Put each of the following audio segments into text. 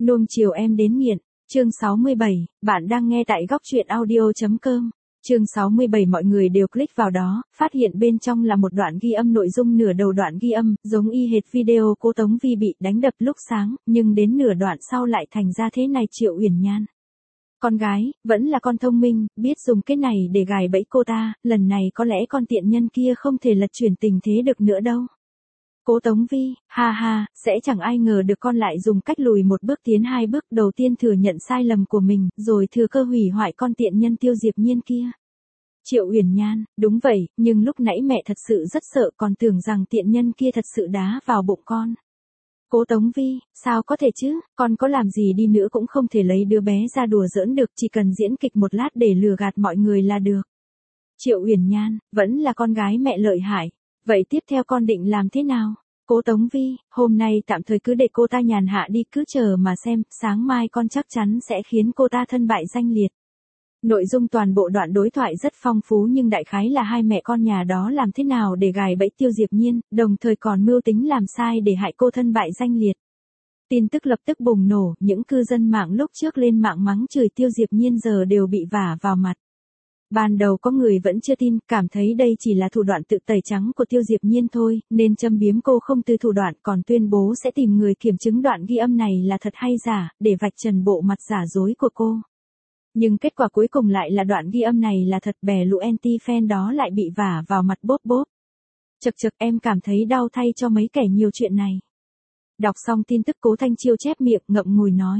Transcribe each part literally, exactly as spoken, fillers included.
Nuông chiều em đến nghiện. Chương sáu mươi bảy, bạn đang nghe tại góc truyện audio.com. Chương sáu mươi bảy mọi người đều click vào đó, phát hiện bên trong là một đoạn ghi âm nội dung nửa đầu đoạn ghi âm, giống y hệt video cô Tống Vi bị đánh đập lúc sáng, nhưng đến nửa đoạn sau lại thành ra thế này Triệu Uyển Nhan. Con gái, vẫn là con thông minh, biết dùng cái này để gài bẫy cô ta, lần này có lẽ con tiện nhân kia không thể lật chuyển tình thế được nữa đâu. Cố Tống Vi, ha ha, sẽ chẳng ai ngờ được con lại dùng cách lùi một bước tiến hai bước, đầu tiên thừa nhận sai lầm của mình, rồi thừa cơ hủy hoại con tiện nhân Tiêu Diệp Nhiên kia. Triệu Uyển Nhan, đúng vậy, nhưng lúc nãy mẹ thật sự rất sợ, còn tưởng rằng tiện nhân kia thật sự đá vào bụng con. Cố Tống Vi, sao có thể chứ, con có làm gì đi nữa cũng không thể lấy đứa bé ra đùa giỡn được, chỉ cần diễn kịch một lát để lừa gạt mọi người là được. Triệu Uyển Nhan, vẫn là con gái mẹ lợi hại. Vậy tiếp theo con định làm thế nào? Cố Tống Vi, hôm nay tạm thời cứ để cô ta nhàn hạ đi, cứ chờ mà xem, sáng mai con chắc chắn sẽ khiến cô ta thân bại danh liệt. Nội dung toàn bộ đoạn đối thoại rất phong phú nhưng đại khái là hai mẹ con nhà đó làm thế nào để gài bẫy Tiêu Diệp Nhiên, đồng thời còn mưu tính làm sai để hại cô thân bại danh liệt. Tin tức lập tức bùng nổ, những cư dân mạng lúc trước lên mạng mắng chửi Tiêu Diệp Nhiên giờ đều bị vả vào mặt. Ban đầu có người vẫn chưa tin, cảm thấy đây chỉ là thủ đoạn tự tẩy trắng của Tiêu Diệp Nhiên thôi, nên châm biếm cô không từ thủ đoạn, còn tuyên bố sẽ tìm người kiểm chứng đoạn ghi âm này là thật hay giả, để vạch trần bộ mặt giả dối của cô. Nhưng kết quả cuối cùng lại là đoạn ghi âm này là thật, bè lũ anti-fan đó lại bị vả vào mặt bốp bốp. Chật chật, em cảm thấy đau thay cho mấy kẻ nhiều chuyện này. Đọc xong tin tức Cố Thanh Chiêu chép miệng ngậm ngùi nói.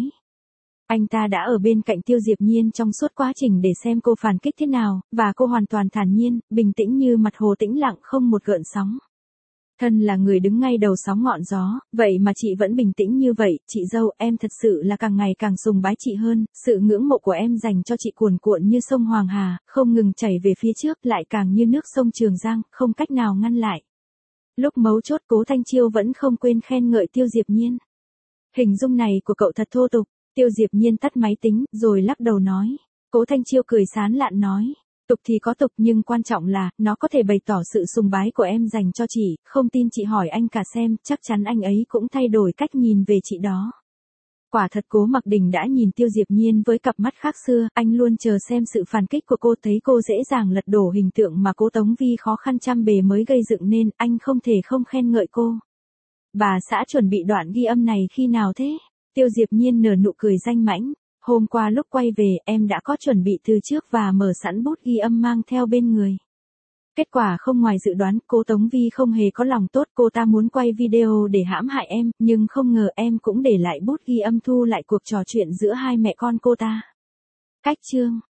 Anh ta đã ở bên cạnh Tiêu Diệp Nhiên trong suốt quá trình để xem cô phản kích thế nào, và cô hoàn toàn thản nhiên, bình tĩnh như mặt hồ tĩnh lặng không một gợn sóng. Thân là người đứng ngay đầu sóng ngọn gió, vậy mà chị vẫn bình tĩnh như vậy, chị dâu, em thật sự là càng ngày càng sùng bái chị hơn, sự ngưỡng mộ của em dành cho chị cuồn cuộn như sông Hoàng Hà, không ngừng chảy về phía trước, lại càng như nước sông Trường Giang, không cách nào ngăn lại. Lúc mấu chốt Cố Thanh Chiêu vẫn không quên khen ngợi Tiêu Diệp Nhiên. Hình dung này của cậu thật thô tục. Tiêu Diệp Nhiên tắt máy tính, rồi lắc đầu nói. Cố Thanh Chiêu cười sán lạn nói. Tục thì có tục nhưng quan trọng là, nó có thể bày tỏ sự sùng bái của em dành cho chị, không tin chị hỏi anh cả xem, chắc chắn anh ấy cũng thay đổi cách nhìn về chị đó. Quả thật Cố Mặc Đình đã nhìn Tiêu Diệp Nhiên với cặp mắt khác xưa, anh luôn chờ xem sự phản kích của cô, thấy cô dễ dàng lật đổ hình tượng mà Cố Tống Vi khó khăn trăm bề mới gây dựng nên, anh không thể không khen ngợi cô. Bà xã chuẩn bị đoạn ghi âm này khi nào thế? Tiêu Diệp Nhiên nở nụ cười danh mãnh. Hôm qua lúc quay về em đã có chuẩn bị từ trước và mở sẵn bút ghi âm mang theo bên người. Kết quả không ngoài dự đoán, cô Tống Vi không hề có lòng tốt, cô ta muốn quay video để hãm hại em, nhưng không ngờ em cũng để lại bút ghi âm thu lại cuộc trò chuyện giữa hai mẹ con cô ta. Cách chương.